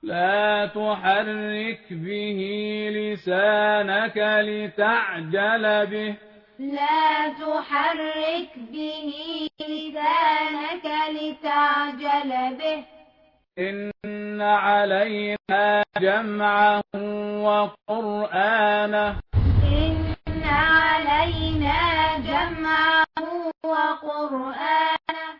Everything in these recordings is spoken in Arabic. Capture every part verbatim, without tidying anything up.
لا تحرك به لسانك لتعجل به لا تحرك به لسانك لتعجل به إن علينا جمعه وقرآنه إن علينا جمعه وقرآنه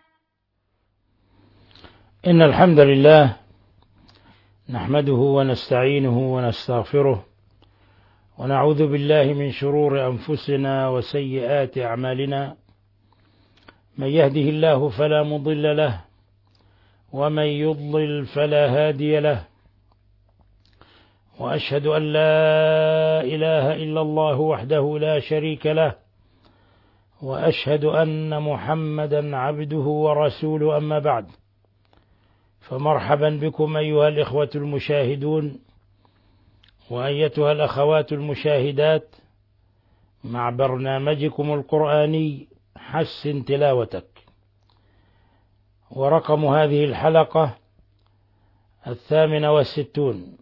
إن الحمد لله نحمده ونستعينه ونستغفره ونعوذ بالله من شرور أنفسنا وسيئات أعمالنا. من يهده الله فلا مضل له ومن يضلل فلا هادي له، وأشهد أن لا إله إلا الله وحده لا شريك له، وأشهد أن محمدا عبده ورسوله. أما بعد، فمرحبا بكم أيها الإخوة المشاهدون وأيتها الأخوات المشاهدات مع برنامجكم القرآني حسن تلاوتك، ورقم هذه الحلقة الثامنة والستون،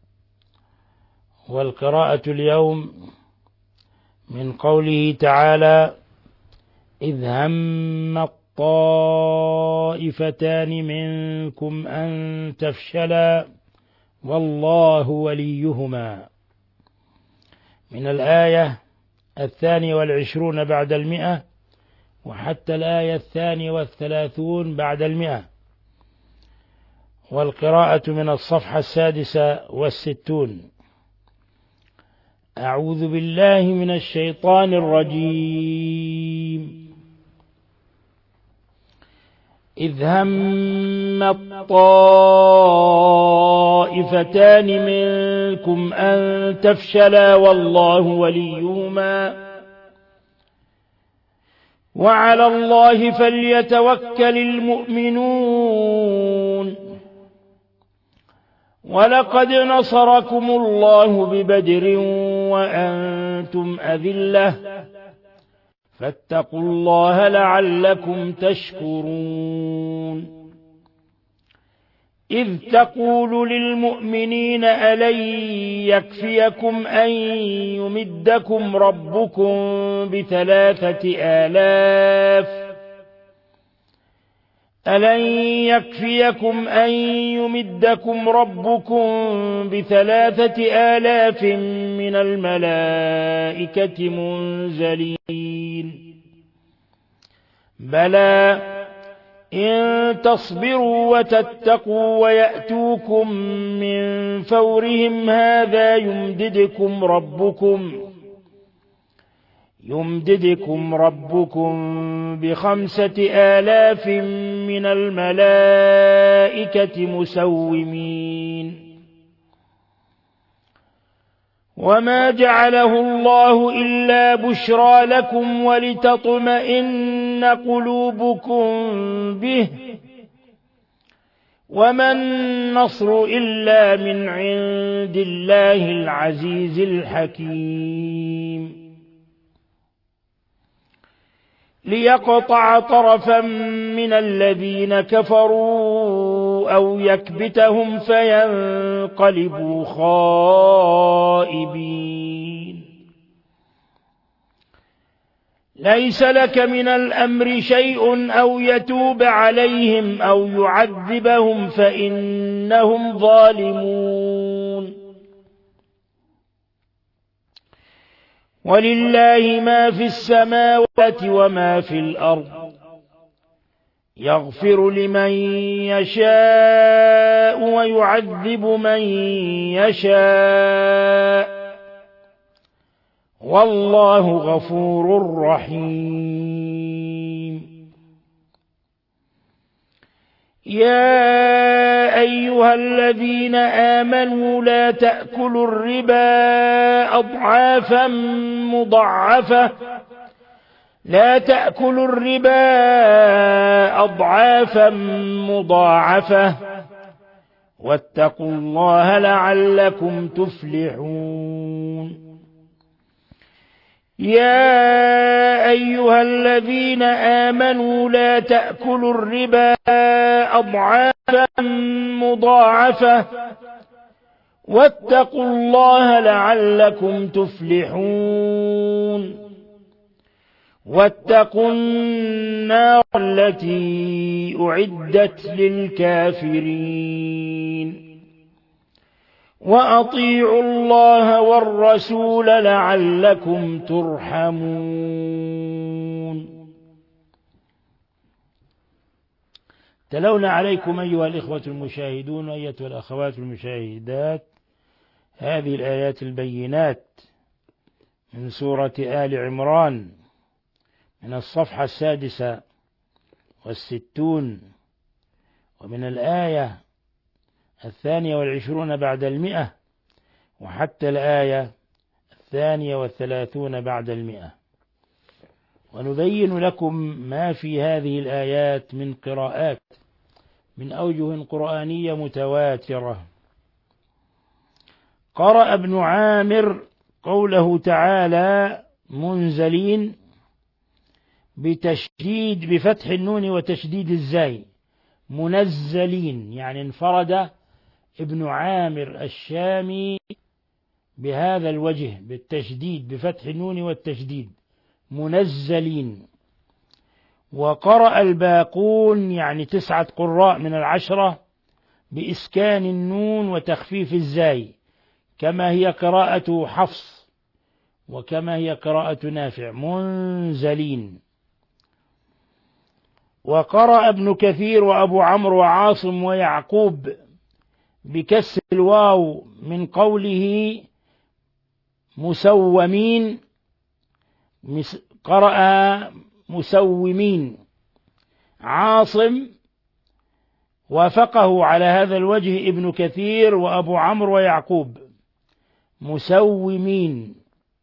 والقراءة اليوم من قوله تعالى: إذ هم الطائفتان منكم أن تفشلا والله وليهما، من الآية الثانية والعشرون بعد المئة وحتى الآية الثانية والثلاثون بعد المئة، والقراءة من الصفحة السادسة والستون. أعوذ بالله من الشيطان الرجيم. إذ هم الطائفتان منكم أن تفشلا والله وليهما وعلى الله فليتوكل المؤمنون. ولقد نصركم الله ببدر وأنتم أذلة فاتقوا الله لعلكم تشكرون. إذ تقول للمؤمنين ألن يكفيكم أن يمدكم ربكم بثلاثة آلاف ألن يكفيكم أن يمدكم ربكم بثلاثة آلاف من الملائكة منزلين؟ بلى إن تصبروا وتتقوا ويأتوكم من فورهم هذا يمددكم ربكم يمددكم ربكم بخمسة آلاف من الملائكة مسومين. وما جعله الله إلا بشرى لكم ولتطمئن قلوبكم به، وما النصر إلا من عند الله العزيز الحكيم. ليقطع طرفا من الذين كفروا أو يكبتهم فينقلبوا خائبين. ليس لك من الأمر شيء أو يتوب عليهم أو يعذبهم فإنهم ظالمون. ولله ما في السماوات وما في الأرض، يغفر لمن يشاء ويعذب من يشاء والله غفور رحيم. يا أيها الذين آمنوا لا تأكلوا الربا أضعافا مضاعفة لا تأكلوا الربا أضعافا مضاعفة واتقوا الله لعلكم تفلحون. يا أيها الذين آمنوا لا تأكلوا الربا أضعافا مضاعفة واتقوا الله لعلكم تفلحون واتقوا النار التي أعدت للكافرين وأطيعوا الله والرسول لعلكم ترحمون. تلونا عليكم أيها الإخوة المشاهدون وأيتها الأخوات المشاهدات هذه الآيات البينات من سورة آل عمران من الصفحة السادسة والستون ومن الآية الثانية والعشرون بعد المئة وحتى الآية الثانية والثلاثون بعد المئة، ونبين لكم ما في هذه الآيات من قراءات من أوجه قرآنية متواترة. قرأ ابن عامر قوله تعالى منزلين بتشديد بفتح النون وتشديد الزاي، منزلين يعني انفرد ابن عامر الشامي بهذا الوجه بالتشديد بفتح النون والتشديد منزلين. وقرأ الباقون يعني تسعة قراء من العشرة بإسكان النون وتخفيف الزاي كما هي قراءة حفص وكما هي قراءة نافع منزلين. وقرأ ابن كثير وأبو عمرو وعاصم ويعقوب بكسر الواو من قوله مسومين، قرأ مسومين. عاصم وافقه على هذا الوجه ابن كثير وأبو عمرو ويعقوب مسومين.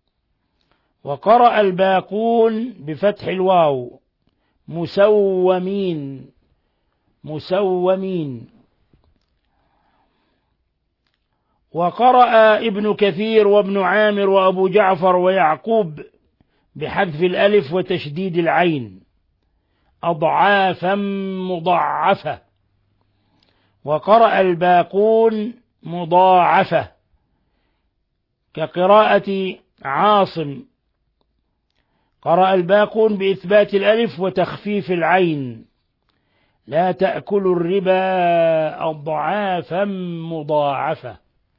وقرأ الباقون بفتح الواو مسومين مسومين. وقرأ ابن كثير وابن عامر وأبو جعفر ويعقوب بحذف الألف وتشديد العين أضعافا مضاعفة. وقرأ الباقون مضاعفة كقراءة عاصم. قرأ الباقون بإثبات الألف وتخفيف العين لا تأكلوا الربا أضعافا مضاعفة.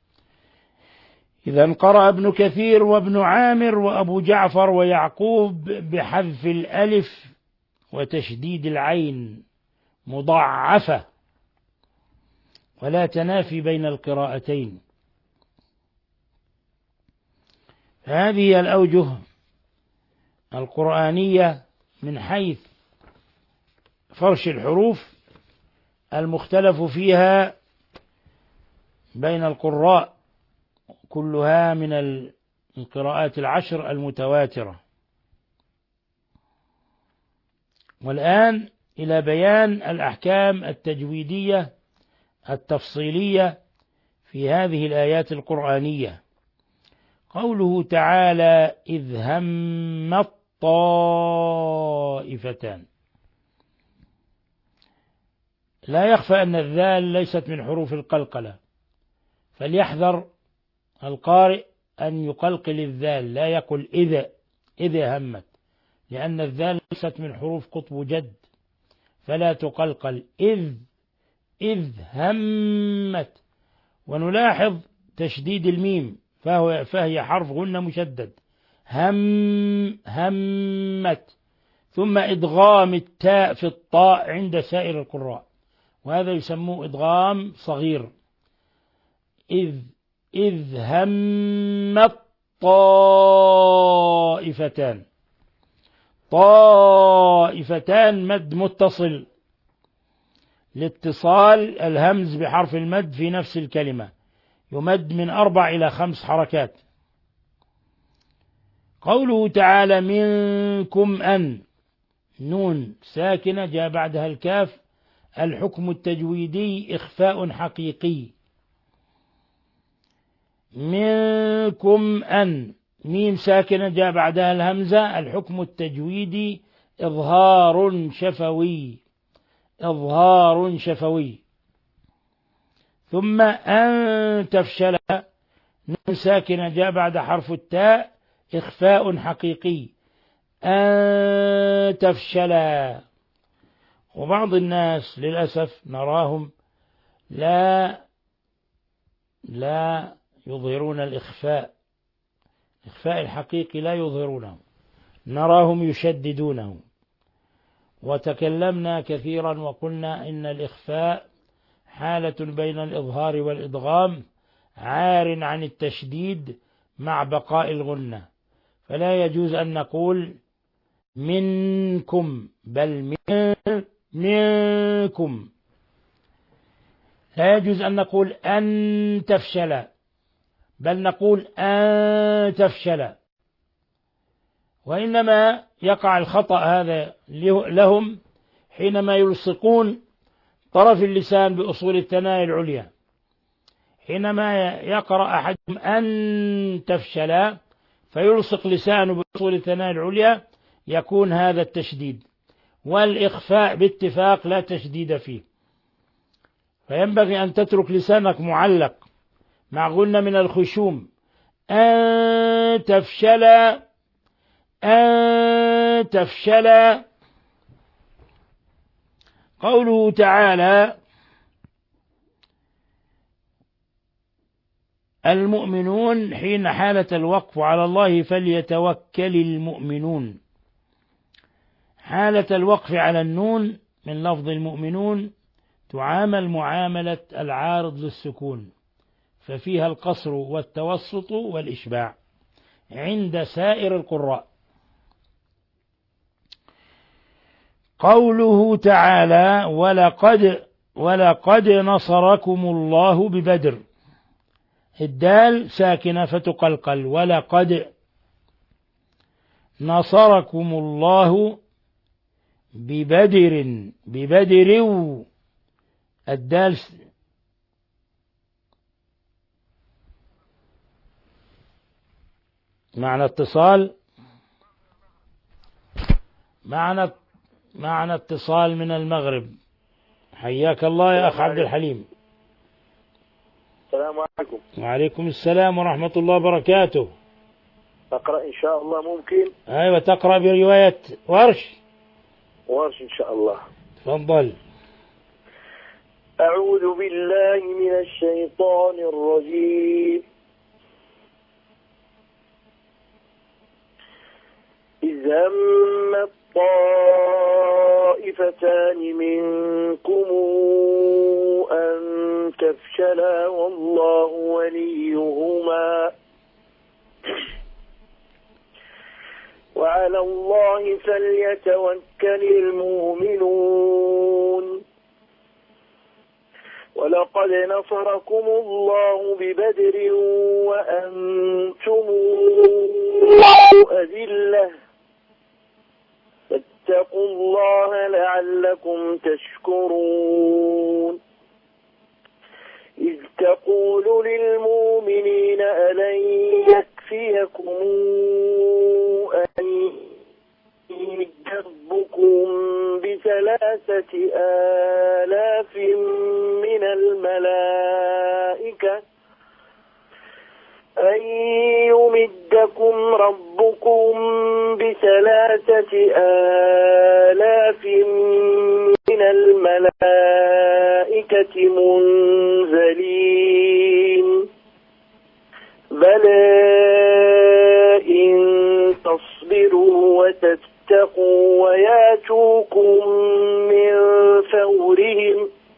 إذن قرأ ابن كثير وابن عامر وأبو جعفر ويعقوب بحذف الألف وتشديد العين مضاعفة ولا تنافي بين القراءتين. هذه الأوجه القرآنية من حيث فرش الحروف المختلف فيها بين القراء كلها من القراءات العشر المتواترة. والآن إلى بيان الأحكام التجويدية التفصيلية في هذه الآيات القرآنية. قوله تعالى إذ همت طائفتان، لا يخفى أن الذال ليست من حروف القلقلة، فليحذر القارئ أن يقلقل الذال، لا يقل إذا إذا همت، لأن الذال ليست من حروف قطب جد فلا تقلقل. إذ إذ همت. ونلاحظ تشديد الميم فهو فهي حرف غنة مشدد هم همت، ثم إدغام التاء في الطاء عند سائر القراء وهذا يسموه إدغام صغير. إذ إذ همت طائفتان، طائفتان مد متصل لاتصال الهمز بحرف المد في نفس الكلمة، يمد من أربع إلى خمس حركات. قوله تعالى منكم أن، نون ساكنة جاء بعدها الكاف، الحكم التجويدي إخفاء حقيقي. منكم أن، ميم ساكنة جاء بعدها الهمزة، الحكم التجويدي إظهار شفوي، إظهار شفوي. ثم أن تفشل نون ساكنة جاء بعد حرف التاء إخفاء حقيقي أن تفشلا. وبعض الناس للأسف نراهم لا لا يظهرون الإخفاء الإخفاء الحقيقي لا يظهرونه، نراهم يشددونه. وتكلمنا كثيرا وقلنا إن الإخفاء حالة بين الإظهار والإدغام عار عن التشديد مع بقاء الغنة، فلا يجوز أن نقول منكم بل من منكم، لا يجوز أن نقول أن تفشل بل نقول أن تفشل. وإنما يقع الخطأ هذا لهم حينما يلصقون طرف اللسان بأصول الثنايا العليا، حينما يقرأ أحدهم أن تفشل فيلصق لسانه بأصول الثنايا العليا يكون هذا التشديد، والإخفاء باتفاق لا تشديد فيه. فينبغي أن تترك لسانك معلق مع غنة من الخشوم أن تفشل أن تفشل. قوله تعالى المؤمنون حين حالة الوقف على الله فليتوكل المؤمنون، حالة الوقف على النون من لفظ المؤمنون تعامل معاملة العارض للسكون، ففيها القصر والتوسط والإشباع عند سائر القراء. قوله تعالى ولقد ولقد نصركم الله ببدر، الدال ساكنة فتقلقل، ولقد نصركم الله ببدر ببدر الدال معنى اتصال معنى معنى اتصال من المغرب. حياك الله يا أخ عبد الحليم. السلام عليكم. وعليكم السلام ورحمة الله وبركاته. أقرأ إن شاء الله ممكن؟ أيوة تقرأ برواية ورش. ورش إن شاء الله. تفضل. أعوذ بالله من الشيطان الرجيم. إذ هم الطائفتان منكم أن تفشلا والله وليهما وعلى الله فليتوكل المؤمنون. ولقد نصركم الله ببدر وأنتم أذلة فاتقوا الله لعلكم تشكرون. إذ تقول للمؤمنين ألن يكفيكم أن يمدكم بثلاثة آلاف من الملائكة أن يمدكم ربكم بثلاثة آلاف من الملائكة منزلين بلى إن تصبروا وتتقوا وياتوكم من فورهم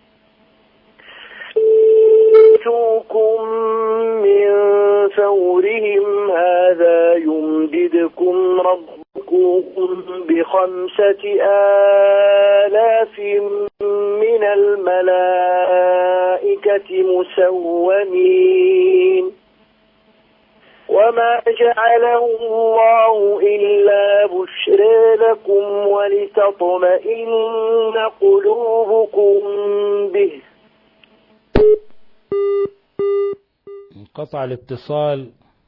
ياتوكم من فورهم هذا يمددكم ربكم بخمسة آلاف من الملائكة مسومين وما جعله الله إلا بشرى لكم ولتطمئن قلوبكم به. انقطع الاتصال،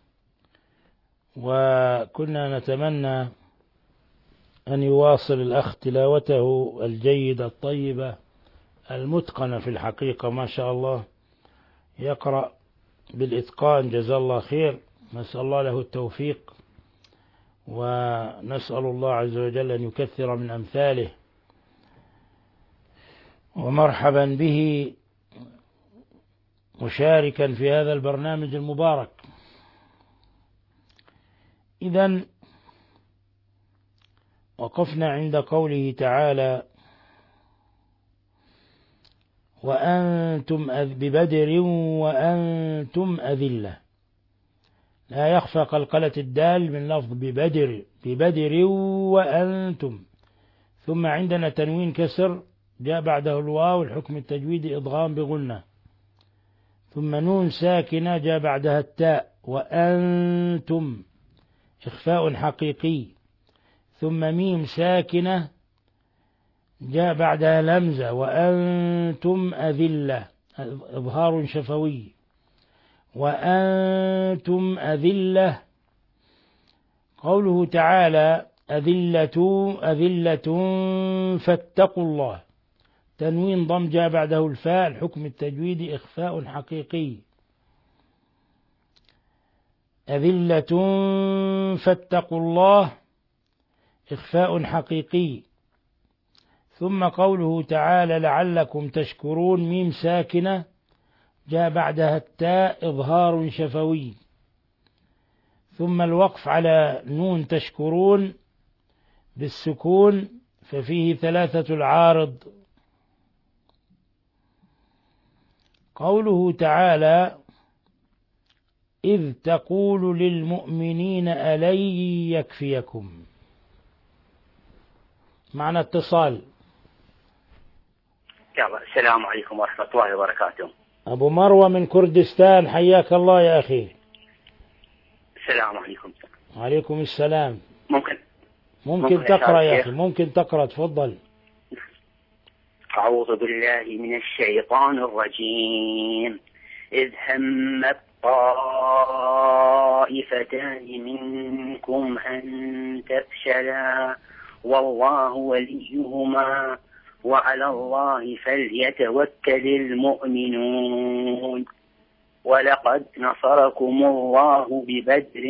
وكنا نتمنى أن يواصل الأخ تلاوته الجيدة الطيبة المتقنة في الحقيقة ما شاء الله، يقرأ بالإتقان جزاه الله خير، نسأل الله له التوفيق، ونسأل الله عز وجل أن يكثر من أمثاله، ومرحبا به مشاركا في هذا البرنامج المبارك. إذن وقفنا عند قوله تعالى: وأنتم ببدر وأنتم أذلة. لا يخفى قلقلة الدال من لفظ ببدر، ببدر وأنتم، ثم عندنا تنوين كسر جاء بعده الواو، الحكم التجويدي إضغام بغنة، ثم نون ساكنة جاء بعدها التاء وأنتم إخفاء حقيقي، ثم ميم ساكنة جاء بعدها لمزة وأنتم أذلة إظهار شفوي، وأنتم أذلة. قوله تعالى أذلة أذلة فاتقوا الله، تنوين ضم جاء بعده الفاء، الحكم التجويدي إخفاء حقيقي، أذلة فاتقوا الله إخفاء حقيقي. ثم قوله تعالى لعلكم تشكرون، ميم ساكنة جاء بعدها التاء إظهار شفوي، ثم الوقف على نون تشكرون بالسكون ففيه ثلاثة العارض. قوله تعالى إذ تقول للمؤمنين ألن يكفيكم، معنى اتصال. السلام عليكم ورحمة الله وبركاته. أبو مروة من كردستان، حياك الله يا أخي. السلام عليكم. وعليكم السلام. ممكن ممكن, ممكن تقرأ يا أخي، ممكن تقرأ، تفضل. أعوذ بالله من الشيطان الرجيم. إذ هم الطائفتان منكم أن تفشلا والله وليهما وعلى الله فليتوكل المؤمنون. ولقد نصركم الله ببدر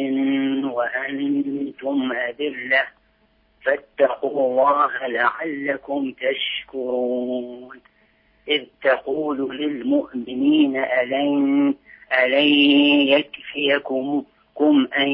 وأنتم أذلة فاتقوا الله لعلكم تشكرون. إذ تقول للمؤمنين ألن ألن يكفيكم كم أن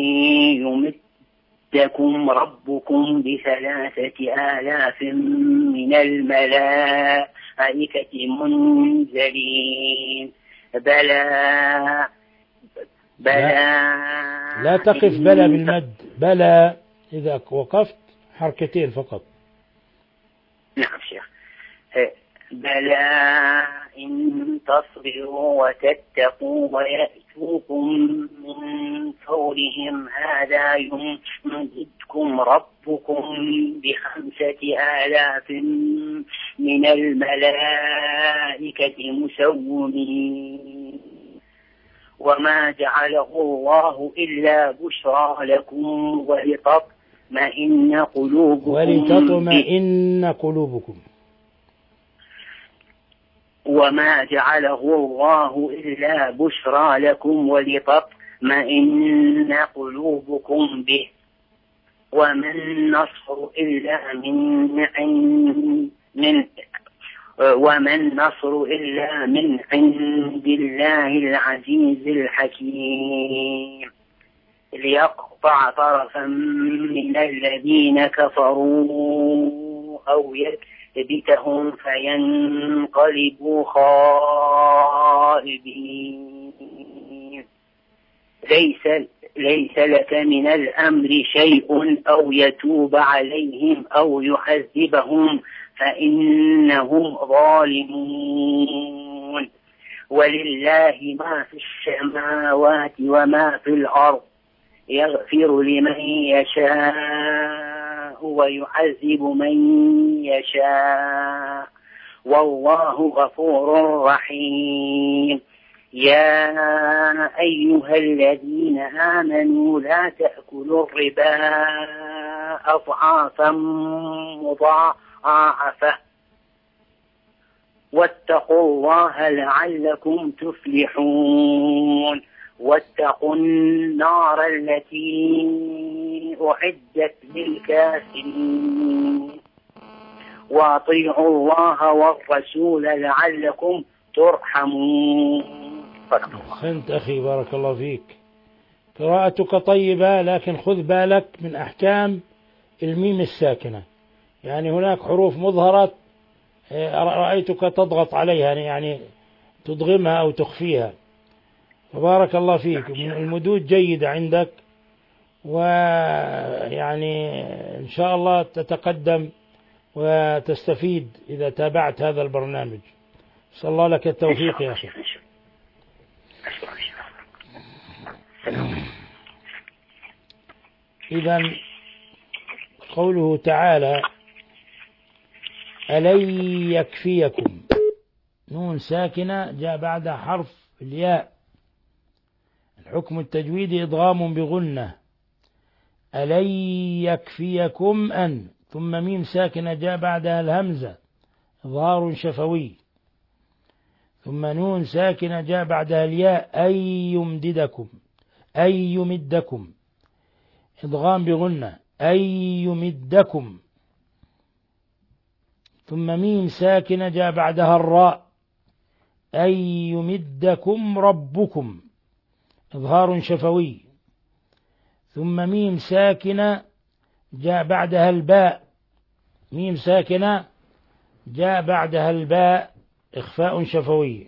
يمدكم ربكم بثلاثة آلاف من الملائكة منزلين. بلى بلى لا, لا تقف بلى بالمد، بلى إذا وقفت حركتين فقط. نعم شيخ. بلى إن تصبروا وتتقوا ويأتوكم من فورهم هذا يمددكم ربكم بخمسة آلاف من الملائكة مسومين. وما جعله الله إلا بشرى لكم ولتطمئن قلوبكم ولتطمئن قلوبكم وما جعله الله إلا بشرى لكم ولتطمئن قلوبكم به وما النصر إلا من عند من وما النصر إلا من عند الله العزيز الحكيم. ليقطع طرفا من الذين كفروا أو يكبتهم فينقلبوا خائبين. ليس ليس لك من الأمر شيء أو يتوب عليهم أو يعذبهم فإنهم ظالمون. ولله ما في السماوات وما في الأرض يغفر لمن يشاء ويعذب من يشاء والله غفور رحيم. يا أيها الذين آمنوا لا تأكلوا الربا أضعافا مضاعفة واتقوا الله لعلكم تفلحون واتقوا النار التي أعدت للكافرين وأطيعوا الله والرسول لعلكم ترحمون. أحسنت أخي، بارك الله فيك. قراءتك طيبة، لكن خذ بالك من أحكام الميم الساكنة. يعني هناك حروف مظهرة رأيتك تضغط عليها، يعني تضغمها أو تخفيها. فبارك الله فيك، المدود جيدة عندك، ويعني إن شاء الله تتقدم وتستفيد إذا تابعت هذا البرنامج. صلى الله لك التوفيق يا أخي. إذن قوله تعالى ألن يكفيكم، نون ساكنة جاء بعدها حرف الياء، الحكم التجويدي إدغام بغنة. ألن يكفيكم أن، ثم ميم ساكنة جاء بعدها الهمزة إظهار شفوي، ثم نون ساكنة جاء بعدها الياء أي يمددكم، أي يمدكم إدغام بغنة أي يمدكم، ثم ميم ساكنة جاء بعدها الراء أي يمدكم ربكم إظهار شفوي، ثم ميم ساكنة جاء بعدها الباء، ميم ساكنة جاء بعدها الباء إخفاء شفوي.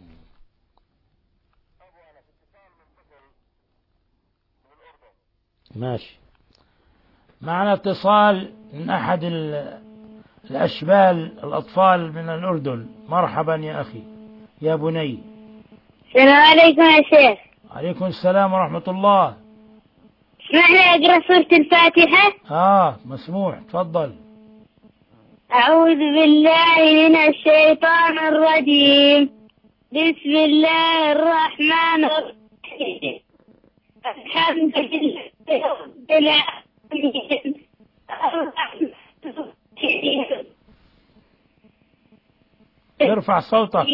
ماشي، معنا اتصال من أحد الأشبال الأطفال من الأردن. مرحبا يا أخي يا بني. السلام عليكم يا شيخ. عليكم السلام ورحمة الله. اسمحنا أقرأ سورة الفاتحة؟ آه مسموح، تفضل. أعوذ بالله من الشيطان الرجيم، بسم الله الرحمن الرحيم، الحمد لله رب العالمين، الرحمن الرحيم. ارفع صوتك.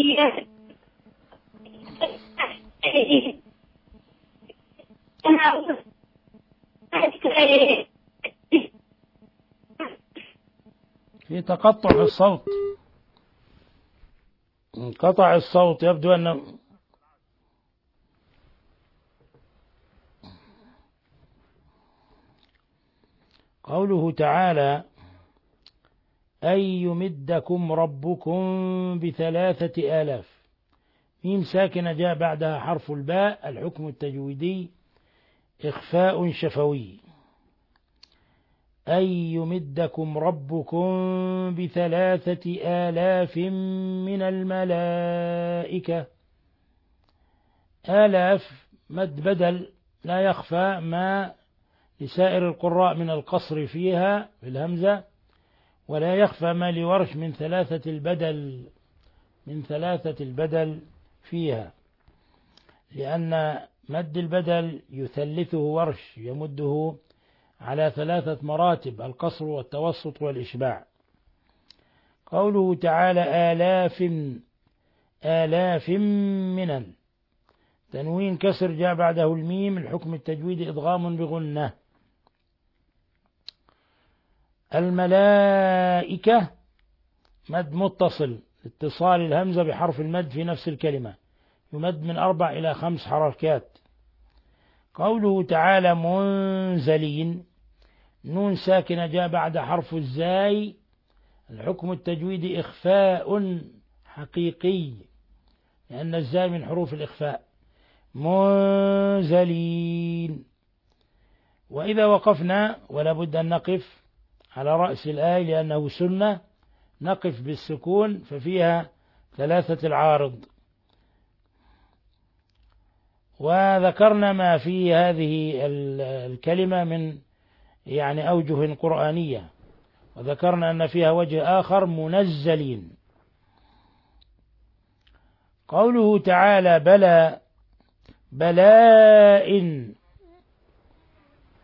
في تقطع في الصوت، انقطع الصوت، يبدو أنه قوله تعالى أن يمدكم ربكم بثلاثة آلاف، ميم ساكنة جاء بعدها حرف الباء، الحكم التجويدي إخفاء شفوي. أن يمدكم ربكم بثلاثة آلاف من الملائكة. آلاف مد بدل لا يخفى ما لسائر القراء من القصر فيها بالهمزة، ولا يخفى ما لورش من ثلاثة البدل من ثلاثة البدل فيها، لأن مد البدل يثلثه ورش، يمده على ثلاثة مراتب: القصر والتوسط والإشباع. قوله تعالى آلاف، آلاف من، تنوين كسر جاء بعده الميم، الحكم التجويدي إدغام بغنة. الملائكة مد متصل، اتصال الهمزة بحرف المد في نفس الكلمة، يمد من أربع إلى خمس حركات. قوله تعالى منزلين، نون ساكنة جاء بعد حرف الزاي، الحكم التجويدي إخفاء حقيقي، لأن الزاي من حروف الإخفاء. منزلين. وإذا وقفنا، ولا بد أن نقف على رأس الآية لأنه سنة، نقف بالسكون، ففيها ثلاثة العارض. وذكرنا ما في هذه الكلمة من يعني أوجه قرآنية، وذكرنا أن فيها وجه آخر منزلين. قوله تعالى بلى، بلاء،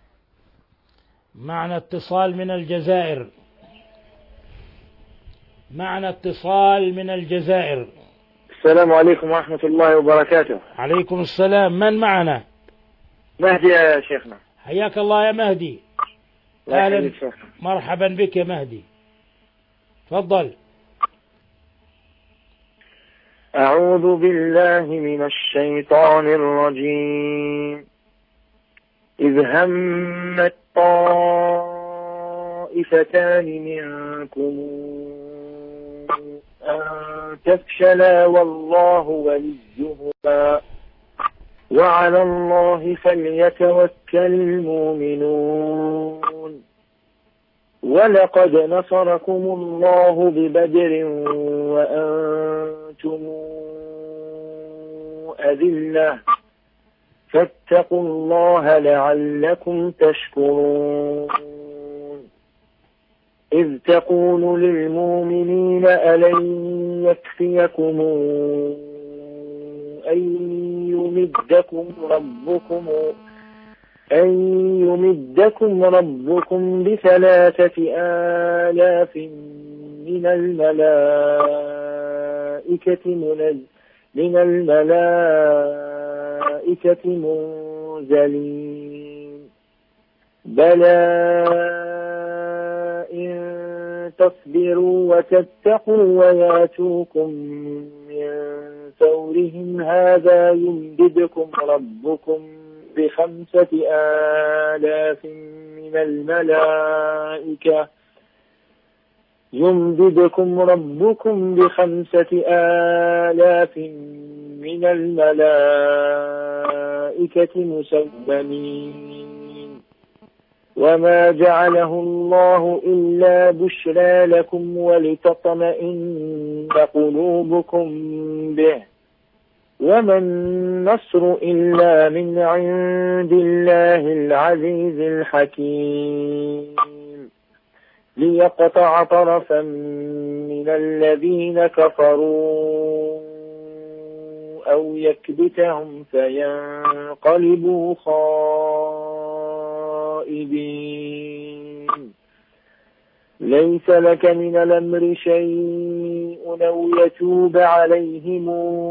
معنى اتصال من الجزائر، معنا اتصال من الجزائر. السلام عليكم ورحمة الله وبركاته. عليكم السلام. من معنا؟ مهدي يا شيخنا. حياك الله يا مهدي. أهلا مرحبا بك يا مهدي، تفضل. أعوذ بالله من الشيطان الرجيم. إذ همت طائفتان منكم أن تفشلا والله وليهما وعلى الله فليتوكل المؤمنون. ولقد نصركم الله ببدر وأنتم أذلة فاتقوا الله لعلكم تشكرون. إذ تقول للمؤمنين ألن يكفيكم أن يمدكم ربكم أن يمدكم ربكم بثلاثة آلاف من الملائكة من الملائكة منزلين. بلى إن تصبروا وتتقوا وياتوكم من فورهم هذا يمددكم ربكم بخمسة آلاف من الملائكة يمددكم ربكم بخمسة آلاف من الملائكة مسومين. وما جعله الله إلا بشرى لكم ولتطمئن قلوبكم به وما النصر إلا من عند الله العزيز الحكيم. ليقطع طرفا من الذين كفروا أو يكبتهم فينقلبوا خائبين. ليس لك من الأمر شيء أو يتوب عليهم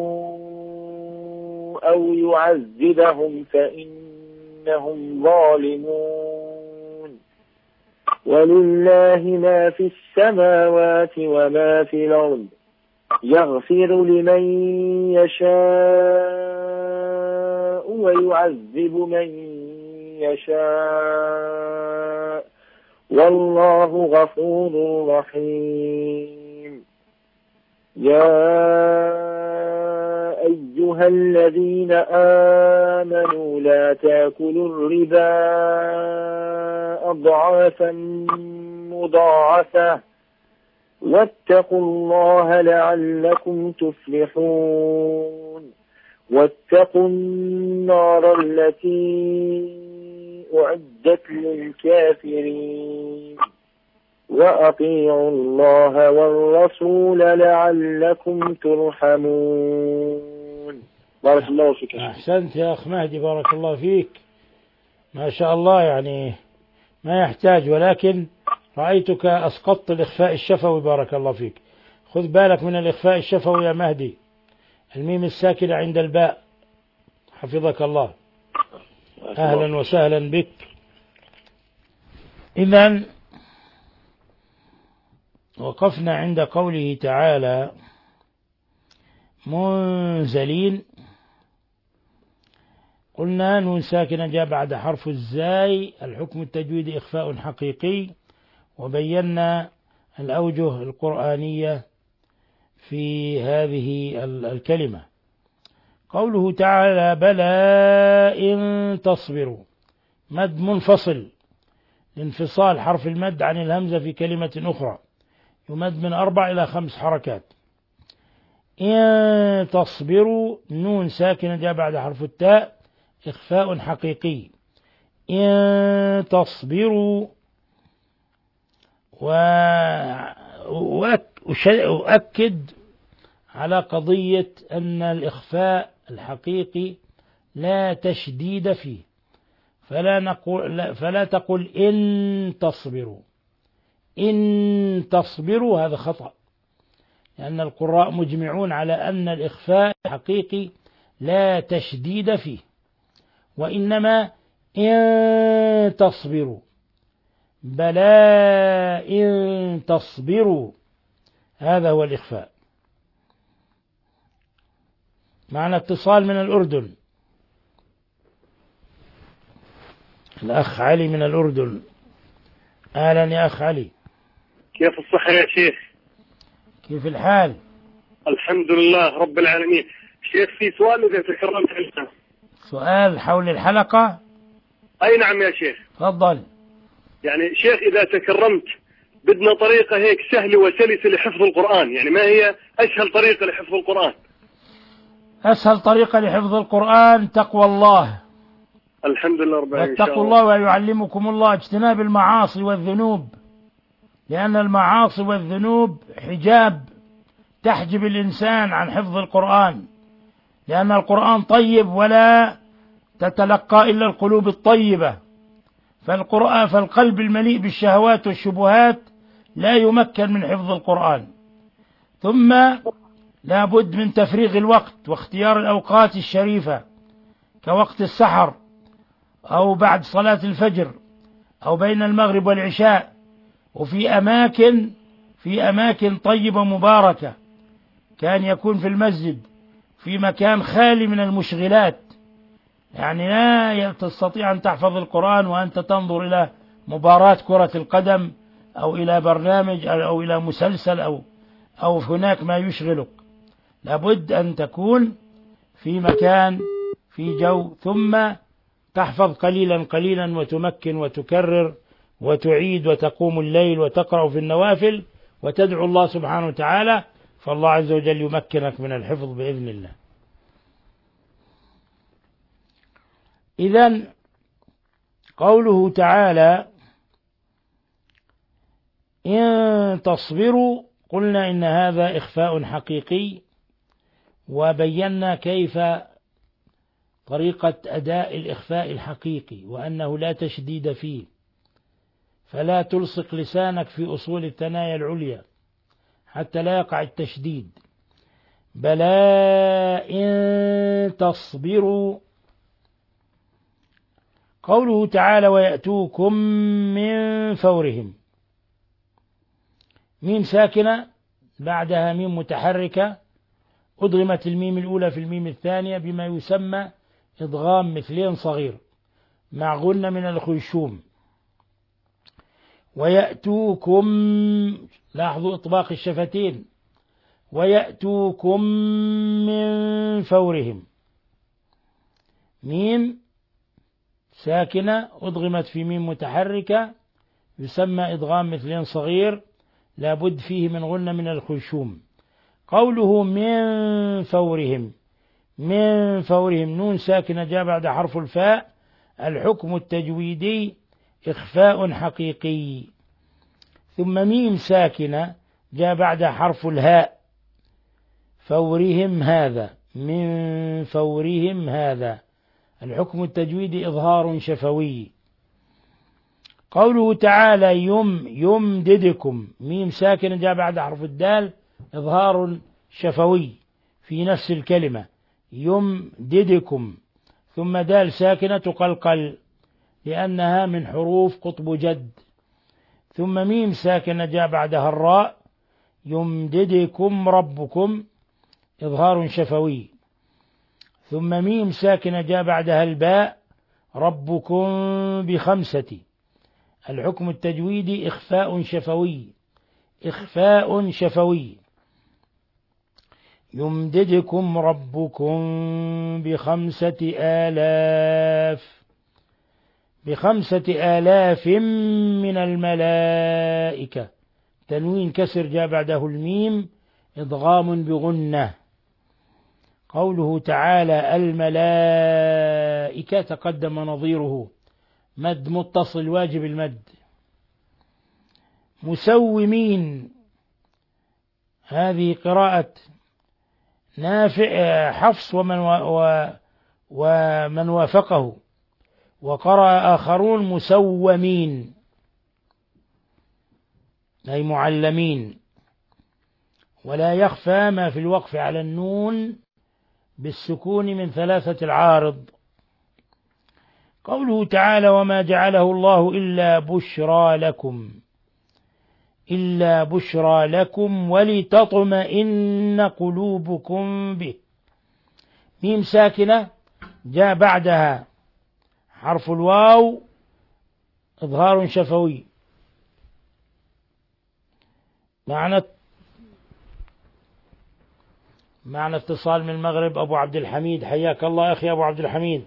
أو يعذبهم فإنهم ظالمون. ولله ما في السماوات وما في الأرض يغفر لمن يشاء ويعذب من يشاء والله غفور رحيم. يا أيها الذين آمنوا لا تأكلوا الربا أضعافا مضاعفة واتقوا الله لعلكم تفلحون. واتقوا النار التي أعدت للكافرين وأطيعوا الله والرسول لعلكم ترحمون. بارك الله فيك. أحسنت يا أخ مهدي، بارك الله فيك، ما شاء الله، يعني ما يحتاج، ولكن رأيتك أسقطت الإخفاء الشفوي، بارك الله فيك. خذ بالك من الإخفاء الشفوي يا مهدي، الميم الساكنة عند الباء، حفظك الله. أهلا وسهلا بك. إذن وقفنا عند قوله تعالى منزلين. قلنا نون ساكنة جاء بعد حرف الزاي، الحكم التجويدي إخفاء حقيقي، وبينا الأوجه القرآنية في هذه الكلمة. قوله تعالى بلى إن تصبروا، مد منفصل لانفصال حرف المد عن الهمزة في كلمة أخرى، يمد من أربع إلى خمس حركات. إن تصبروا نون ساكنة جاء بعد حرف التاء، إخفاء حقيقي. إن تصبروا، وأؤكد على قضية أن الإخفاء الحقيقي لا تشديد فيه، فلا نقول فلا تقل إن تصبروا، إن تصبروا هذا خطأ، لأن القراء مجمعون على أن الإخفاء حقيقي لا تشديد فيه، وإنما إن تصبروا، بلى إن تصبروا، هذا هو الإخفاء. معنا اتصال من الأردن، الأخ علي من الأردن. أهلا يا أخ علي، كيف الصحة يا شيخ؟ كيف الحال؟ الحمد لله رب العالمين. شيخ في سؤال إذا تكرمت عنه. سؤال حول الحلقة؟ أي نعم يا شيخ. تفضل. يعني شيخ إذا تكرمت بدنا طريقة هيك سهلة وسلسة لحفظ القرآن، يعني ما هي أسهل طريقة لحفظ القرآن؟ أسهل طريقة لحفظ القرآن تقوى الله. الحمد لله رب العالمين. واتقوا الله ويعلمكم الله، اجتناب المعاصي والذنوب، لأن المعاصي والذنوب حجاب تحجب الإنسان عن حفظ القرآن، لأن القرآن طيب ولا تتلقى إلا القلوب الطيبة، فالقرآن فالقلب المليء بالشهوات والشبهات لا يمكن من حفظ القرآن. ثم لا بد من تفريغ الوقت واختيار الأوقات الشريفة كوقت السحر أو بعد صلاة الفجر أو بين المغرب والعشاء، وفي أماكن في أماكن طيبة مباركة، كان يكون في المسجد في مكان خالي من المشغلات، يعني لا تستطيع أن تحفظ القرآن وأنت تنظر إلى مباراة كرة القدم أو إلى برنامج أو إلى مسلسل أو أو هناك ما يشغلك. لابد أن تكون في مكان في جو، ثم تحفظ قليلا قليلا وتمكن وتكرر وتعيد وتقوم الليل وتقرأ في النوافل وتدعو الله سبحانه وتعالى، فالله عز وجل يمكنك من الحفظ بإذن الله. إذن قوله تعالى إن تصبروا، قلنا إن هذا إخفاء حقيقي، وبينا كيف طريقة أداء الإخفاء الحقيقي، وأنه لا تشديد فيه، فلا تلصق لسانك في أصول الثنايا العليا حتى لا يقع التشديد. بلى إن تصبروا. قوله تعالى ويأتوكم من فورهم، ميم ساكنة بعدها ميم متحركة، أدغمت الميم الأولى في الميم الثانية بما يسمى إدغام مثلين صغير مع غنة من الخيشوم. ويأتوكم، لاحظوا إطباق الشفتين، ويأتوكم من فورهم، ميم ساكنة أدغمت في ميم متحركة يسمى إدغام مثلين صغير لابد فيه من غنة من الخيشوم. قوله من فورهم، من فورهم نون ساكنة جاء بعد حرف الفاء، الحكم التجويدي إخفاء حقيقي. ثم ميم ساكنة جاء بعد حرف الهاء، فورهم هذا، من فورهم هذا، الحكم التجويدي إظهار شفوي. قوله تعالى يم يمددكم، ميم ساكنة جاء بعد حرف الدال، إظهار شفوي في نفس الكلمة يمددكم، ثم دال ساكنة تقلقل لأنها من حروف قطب جد، ثم ميم ساكنة جاء بعدها الراء، يمددكم ربكم، إظهار شفوي، ثم ميم ساكنة جاء بعدها الباء، ربكم بخمسة، الحكم التجويدي إخفاء شفوي، إخفاء شفوي. يمددكم ربكم بخمسة آلاف، بخمسة آلاف من الملائكة، تنوين كسر جاء بعده الميم، إضغام بغنة. قوله تعالى الملائكة تقدم نظيره مد متصل واجب المد. مسومين، هذه قراءة نافع حفص ومن, و ومن وافقه، وقرأ آخرون مسومين أي معلمين. ولا يخفى ما في الوقف على النون بالسكون من ثلاثة العارض. قوله تعالى وما جعله الله إلا بشرى لكم، إلا بشرى لكم ولتطمئن قلوبكم به. ميم ساكنة جاء بعدها حرف الواو إظهار شفوي. معنى معنى اتصال من المغرب. أبو عبد الحميد حياك الله أخي أبو عبد الحميد.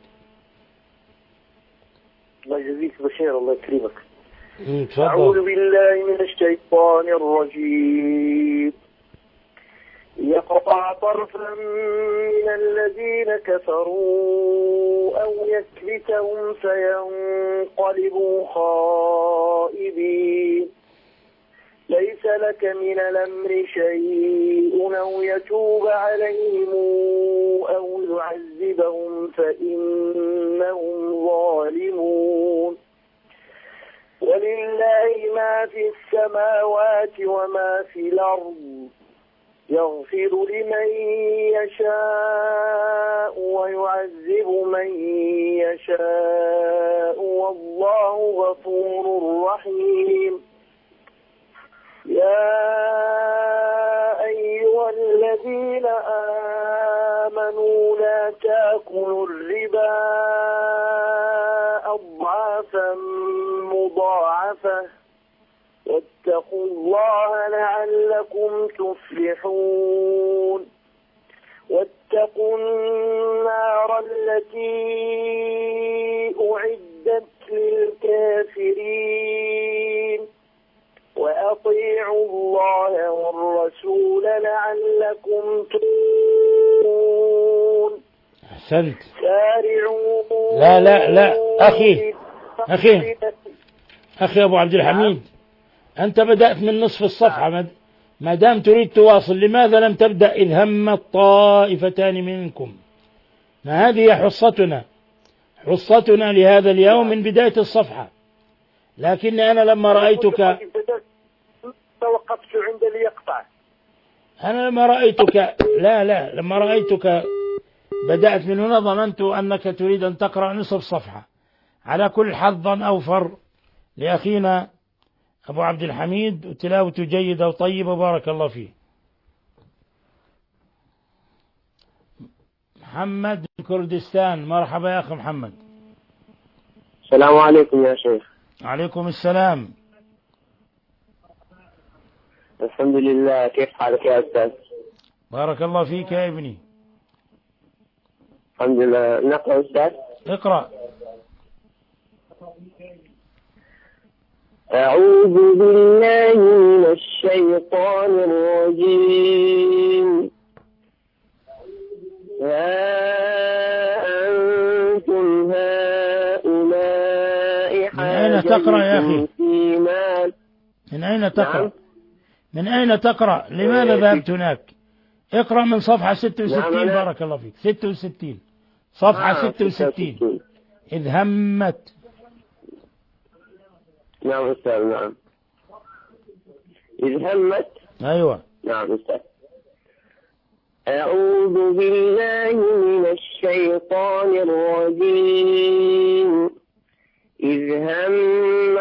الله يجزيك بخير الله يكرمك. تفضل. أعوذ بالله من الشيطان الرجيم. يقطع طرفا من الذين كفروا أو يكبتهم فينقلبوا خائبين ليس لك من الأمر شيء أو يتوب عليهم أو يعذبهم فإنهم ظالمون. ولله ما في السماوات وما في الأرض يغفر لمن يشاء ويعذب من يشاء والله غفور رحيم. يا أيها الذين آمنوا لا تأكلوا الربا أضعافا مضاعفة واتقوا الله لعلكم تفلحون. واتقوا النار التي أعدت للكافرين وأطيعوا الله والرسول لعلكم تفلحون. أحسنت. سارعوا. لا لا لا أخي أخي أخي أبو عبد الحميد، أنت بدأت من نصف الصفحة، ما دام تريد تواصل لماذا لم تبدأ إذ همت طائفتان منكم؟ ما هذه حصتنا حصتنا لهذا اليوم من بداية الصفحة. لكن أنا لما رأيتك توقفت عند اليقطع. أنا لما رأيتك لا لا لما رأيتك بدأت من هنا ظننت أنك تريد أن تقرأ نصف صفحة. على كل حظا أوفر لأخينا أبو عبد الحميد، وتلاوته جيدة وطيبة بارك الله فيه. محمد من كردستان، مرحبا يا أخي محمد. السلام عليكم يا شيخ. عليكم السلام. الحمد لله، كيف حالك يا أستاذ؟ بارك الله فيك يا ابني. الحمد لله. نقرأ أستاذ؟ اقرأ. أعوذ بالله من الشيطان الرجيم. ها أنتم هؤلاء من أين تقرأ يا أخي؟ فيما من أين تقرأ؟ من أين تقرأ؟ لماذا ذهبت هناك؟ اقرأ من صفحة ستة وستين. بارك الله فيك. ستة وستين صفحة آه ستة وستين. إذ همت. نعم أستاذ. نعم إذ همت. أيوة نعم أستاذ. أعوذ بالله من الشيطان الرجيم. إذ هم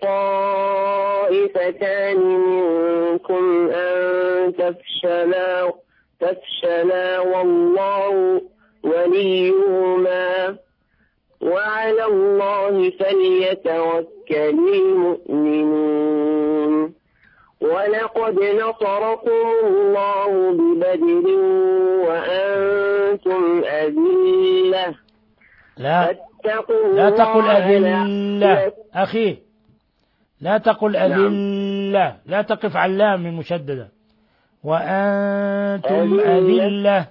الطائفتان منكم أن تفشلا تفشلا والله وليهما وعلى الله فليتوكل المؤمنون. ولقد نصركم الله ببدر وأنتم أذلة. لا لا تقل أذلة أخي، لا تقل أذلة، لا تقف على اللام المشددة. وأنتم أذلة.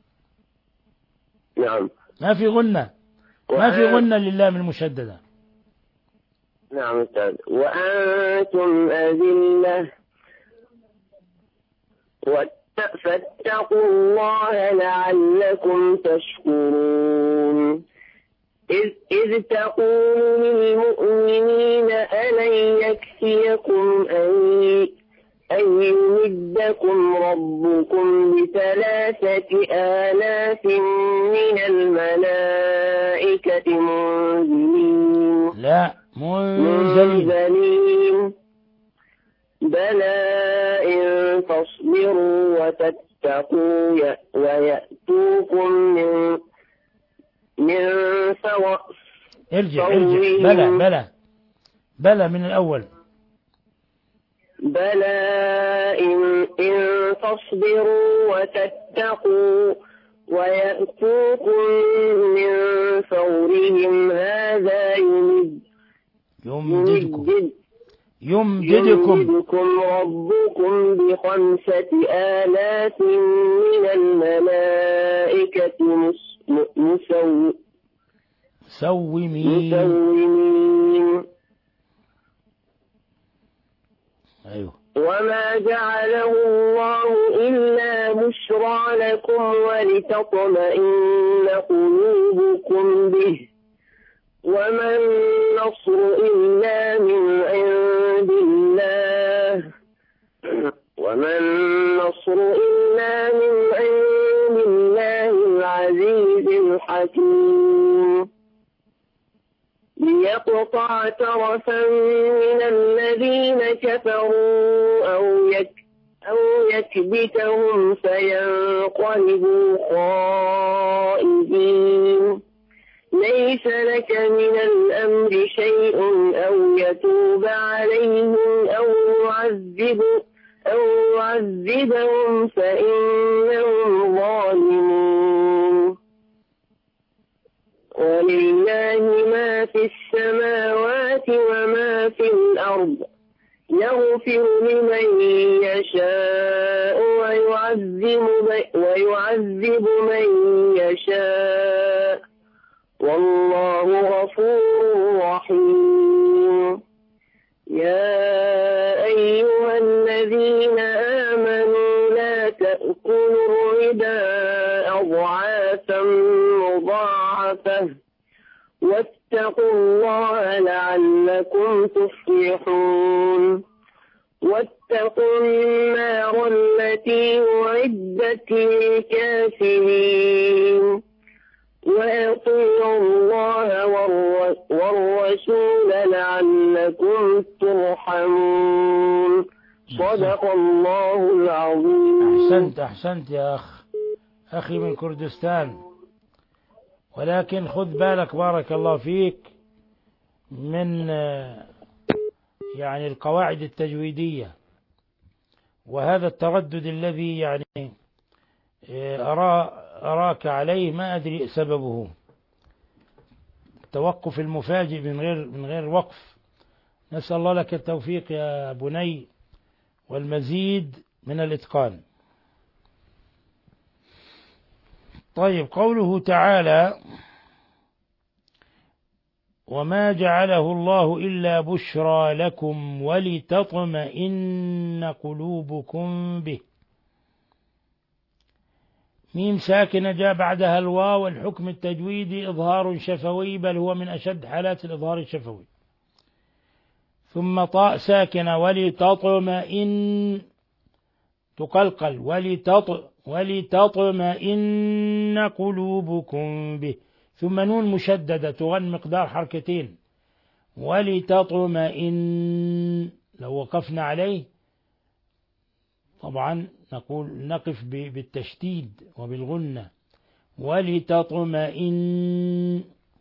نعم ما في غنة، ما في غنة للام المشددة. نعم أستاذ. وأنتم أذلة فاتقوا الله لعلكم تشكرون. إذ, إذ تقول للمؤمنين ألن يكفيكم أن أن يمدكم ربكم بثلاثة آلاف من الملائكة منزلين لا منزلين منزلين بلى إن تصبروا وتتقوا ي- ويأتوكم من من سواء ارجع ارجع بلى بلى بلى من الأول. بلى إن, إن تصبروا وتتقوا ويأتوكم من فورهم هذا يمد يمددكم يمدد يمددكم يمددكم ربكم بخمسة آلاف من الملائكة مس- مسو- مسومين. مسومين. أيوه. وما جعله الله إلا بشرى لكم ولتطمئن قلوبكم به وما النصر إلا من عند الله وما النصر إلا من عند الله العزيز الحكيم ليقطع طرفا من الذين كفروا أو يك أو يكبتهم فينقلبوا خائبين ليس لك من الأمر شيء أو يتوب عليهم أو يعذب أو يعذبهم فإنهم ظالمون ولله ما في السماوات وما في الأرض يغفر لمن يشاء ويعذب ويعذب من يشاء والله غفور رحيم يا أيها الذين آمنوا لا تأكلوا الربا أضعافا مضاعفة واتقوا الله لعلكم تفلحون واتقوا النار التي أعدت للكافرين وأطيعوا الله والرسول لعلكم ترحمون صدق الله العظيم. أحسنت أحسنت يا أخ أخي من كردستان، ولكن خذ بالك بارك الله فيك من يعني القواعد التجويدية، وهذا التردد الذي يعني أرى أراك عليه ما أدري سببه، التوقف المفاجئ من غير من غير وقف. نسأل الله لك التوفيق يا بني والمزيد من الإتقان. طيب، قوله تعالى وما جعله الله إلا بشرى لكم ولتطمئن قلوبكم به، ميم ساكنة جاء بعدها الواو، والحكم التجويدي إظهار شفوي، بل هو من أشد حالات الإظهار الشفوي. ثم طاء ساكنة ولتطمئن تقلقل ولتط ولتطمئن قلوبكم به، ثم نون مشددة تغن مقدار حركتين، ولتطمئن لو وقفنا عليه طبعا نقول نقف بالتشديد وبالغنة، ولتطمئن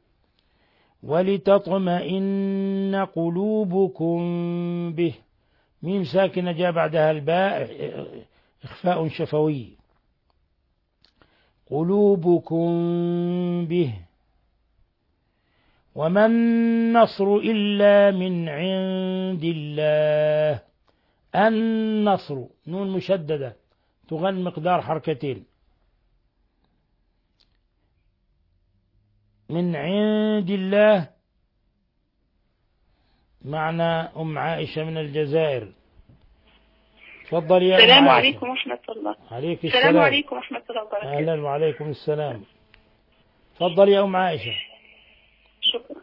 ولتطمئن قلوبكم به، ميم ساكنة جاء بعدها الباء إخفاء شفوي، قلوبكم به. وما النصر إلا من عند الله، النصر نون مشددة تغن مقدار حركتين، من عند الله معنى أم عائشة من الجزائر. تفضل يا السلام عليكم ورحمة الله. عليك السلام السلام. عليكم ورحمة الله وبركاته. أهلا وعليكم السلام. تفضل يا أم عائشة. شكرا.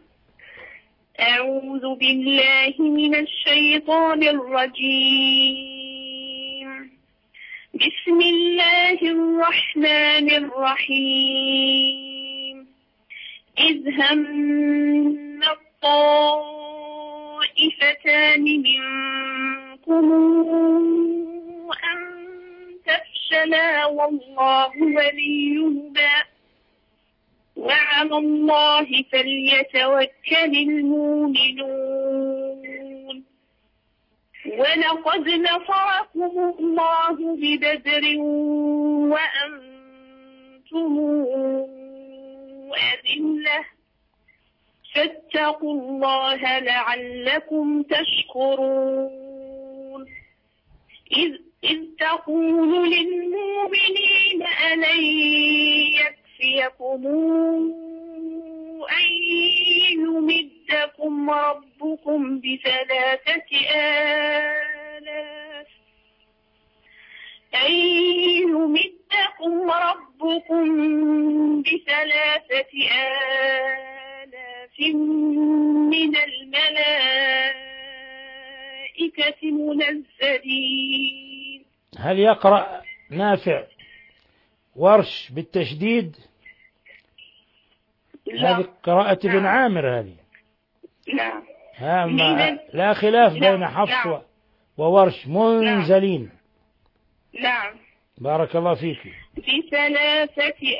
أعوذ بالله من الشيطان الرجيم. بسم الله الرحمن الرحيم إذ هم الطائفتان منكم أن تفشلا والله وليهما وعلى الله فليتوكل المؤمنون ولقد نصركم الله ببدر وأنتم أذلة فاتقوا الله لعلكم تشكرون إذ, إذ تقول للمؤمنين ألن يكفيكم أن يمدكم ربكم بثلاثة آلاف أن يمدكم ربكم بثلاثة آلاف من الملائكة منزلين. هل يقرأ نافع ورش بالتشديد؟ هذه قراءة ابن عامر هذه. نعم. ها ما لا خلاف بين حفص وورش منزلين. نعم. بارك الله فيك. بثلاثة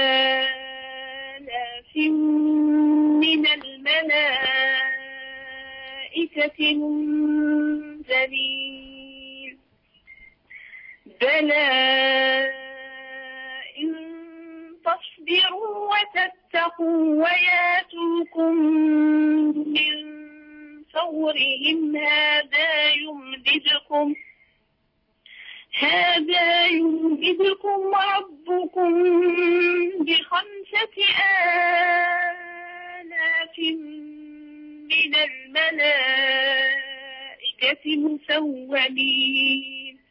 آلاف من الملائكة منزلين بلى إن تصبروا وتتقوا وياتوكم من فورهم هذا يمددكم هذا يمددكم ربكم بخمسة آلاف من الملائكة مسومين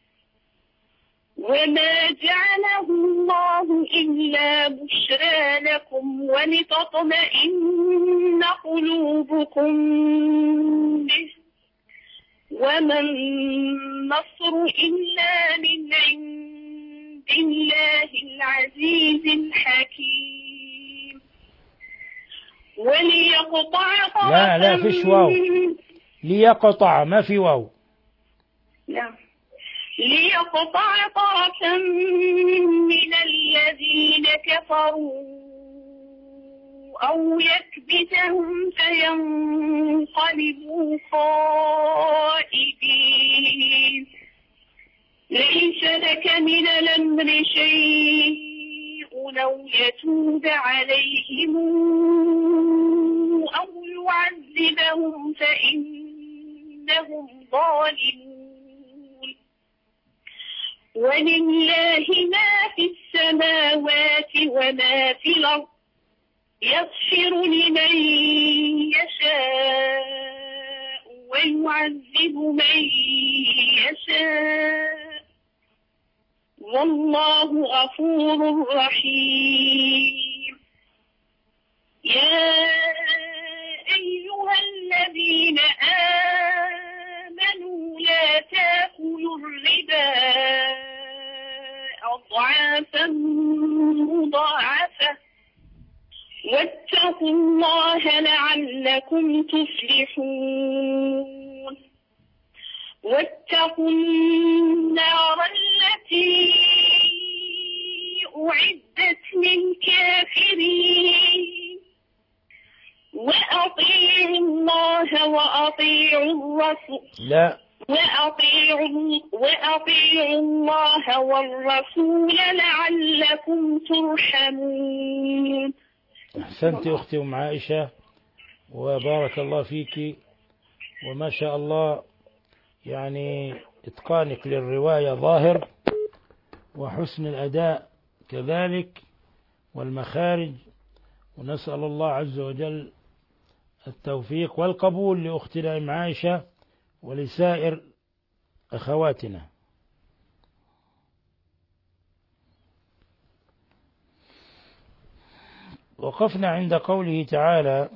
وما جعله الله إلا بشرى لكم ولتطمئن قلوبكم به وما النصر إلا من عند الله العزيز الحكيم وليقطع طرفا لا لا فيش واو ليقطع ما في واو. لا ليقطع طرفا من الذين كفروا أو يكبتهم فينقلبوا خائبين ليس لك من الأمر شيء أو يتوب عليهم أو يعذبهم فإنهم ظالمون ولله ما في السماوات وما في الأرض يغفر لمن يشاء ويعذب من يشاء والله غفور رحيم. يا أيها الذين آمنوا لا تأكلوا الربا أضعافا مضاعفة واتقوا الله لعلكم تفلحون واتقوا النار التي أعدت للكافرين وأطيعوا الله وأطيعوا الرسول لا وأطيعوا, وأطيعوا الله والرسول لعلكم ترحمون. أحسنت أختي أم عائشة وبارك الله فيك وما شاء الله يعني إتقانك للرواية ظاهر وحسن الأداء كذلك والمخارج ونسأل الله عز وجل التوفيق والقبول لأختنا أم عائشة ولسائر أخواتنا. وقفنا عند قوله تعالى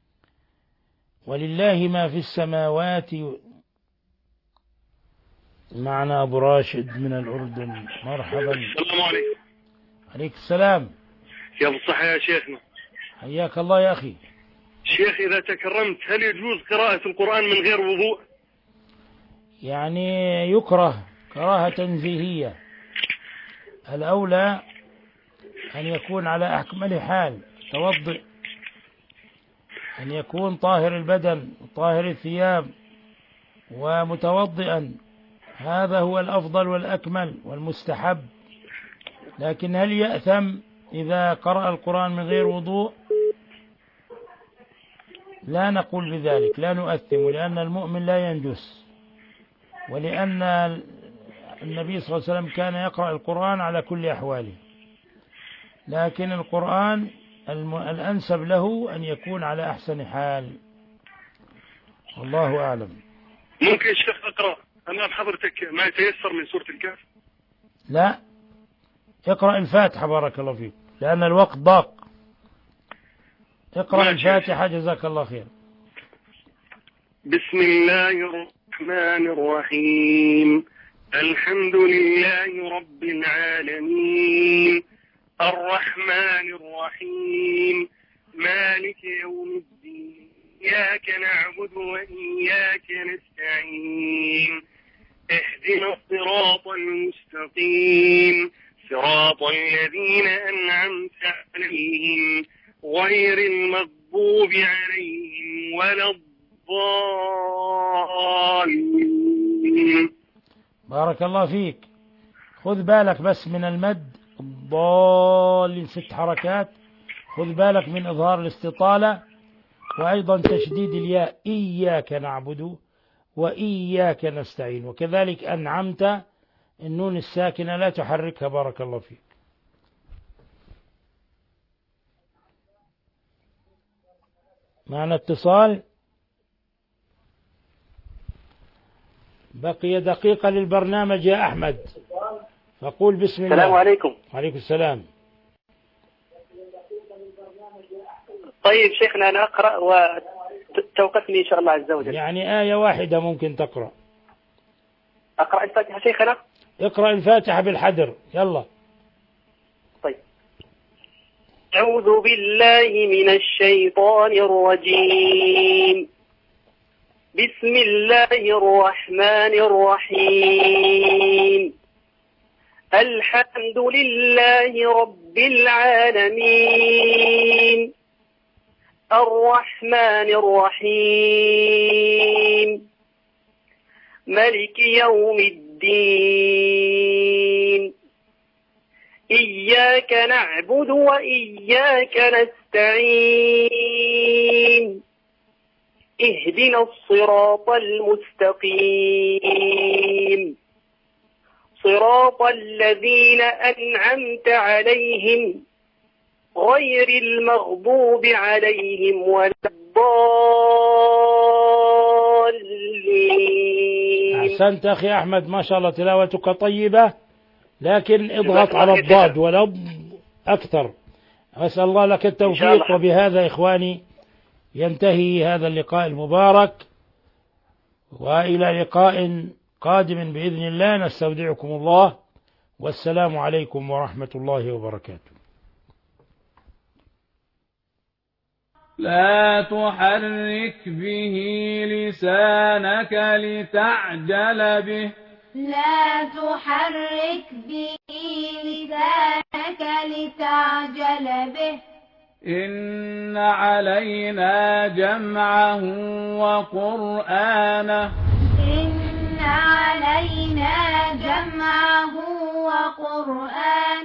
ولله ما في السماوات معنا أبو راشد من الأردن. مرحبا. السلام عليكم. عليك السلام. يا بالصحة يا شيخنا. حياك الله يا أخي. شيخ إذا تكرمت، هل يجوز قراءة القرآن من غير وضوء؟ يعني يكره كراهة تنزيهية. الأولى أن يكون على أكمل حال توضئ، أن يكون طاهر البدن طاهر الثياب ومتوضئا، هذا هو الأفضل والأكمل والمستحب. لكن هل يأثم إذا قرأ القرآن من غير وضوء؟ لا نقول بذلك، لا نؤثم، لأن المؤمن لا ينجس، ولأن النبي صلى الله عليه وسلم كان يقرأ القرآن على كل أحواله. لكن القرآن الأنسب له أن يكون على أحسن حال، والله أعلم. ممكن الشيخ أقرأ أمام حضرتك ما يتيسر من سورة الكهف؟ لا، اقرأ الفاتحة بارك الله فيك، لأن الوقت ضاق. اقرأ الفاتحة جزاك الله خير. بسم الله الرحمن الرحيم. الحمد لله رب العالمين، الرحمن الرحيم، مالك يوم الدين، إياك نعبد وإياك نستعين، اهدنا الصراط المستقيم، صراط الذين أنعمت عليهم غير المغضوب عليهم ولا الضالين. بارك الله فيك. خذ بالك بس من المد الضال ست حركات، خذ بالك من إظهار الاستطالة، وأيضا تشديد الياء، إياك نعبد وإياك نستعين، وكذلك أنعمت النون الساكنة لا تحركها بارك الله فيك. معنا اتصال، بقي دقيقة للبرنامج يا أحمد، فقول بسم الله. السلام عليكم. وعليكم السلام. طيب شيخنا أنا أقرأ وتوقفني إن شاء الله عز وجل. يعني آية واحدة ممكن تقرأ. أقرأ الفاتحة شيخنا؟ اقرأ الفاتحة بالحدر، يلا. طيب. أعوذ بالله من الشيطان الرجيم. بسم الله الرحمن الرحيم. الحمد لله رب العالمين، الرحمن الرحيم، ملك يوم الدين، إياك نعبد وإياك نستعين، اهدنا الصراط المستقيم، صراط الذين أنعمت عليهم غير المغضوب عليهم ولا الضالين. أحسنت أخي أحمد، ما شاء الله تلاوتك طيبة، لكن اضغط على الضاد ولا أكثر. أسأل الله لك التوفيق. وبهذا إخواني ينتهي هذا اللقاء المبارك، وإلى لقاء قادم بإذن الله، نستودعكم الله، والسلام عليكم ورحمة الله وبركاته. لا تحرك به لسانك لتعجل به لا تحرك به لسانك لتعجل به إن علينا جمعه وقرآنه إن علينا جمعه وقرآنه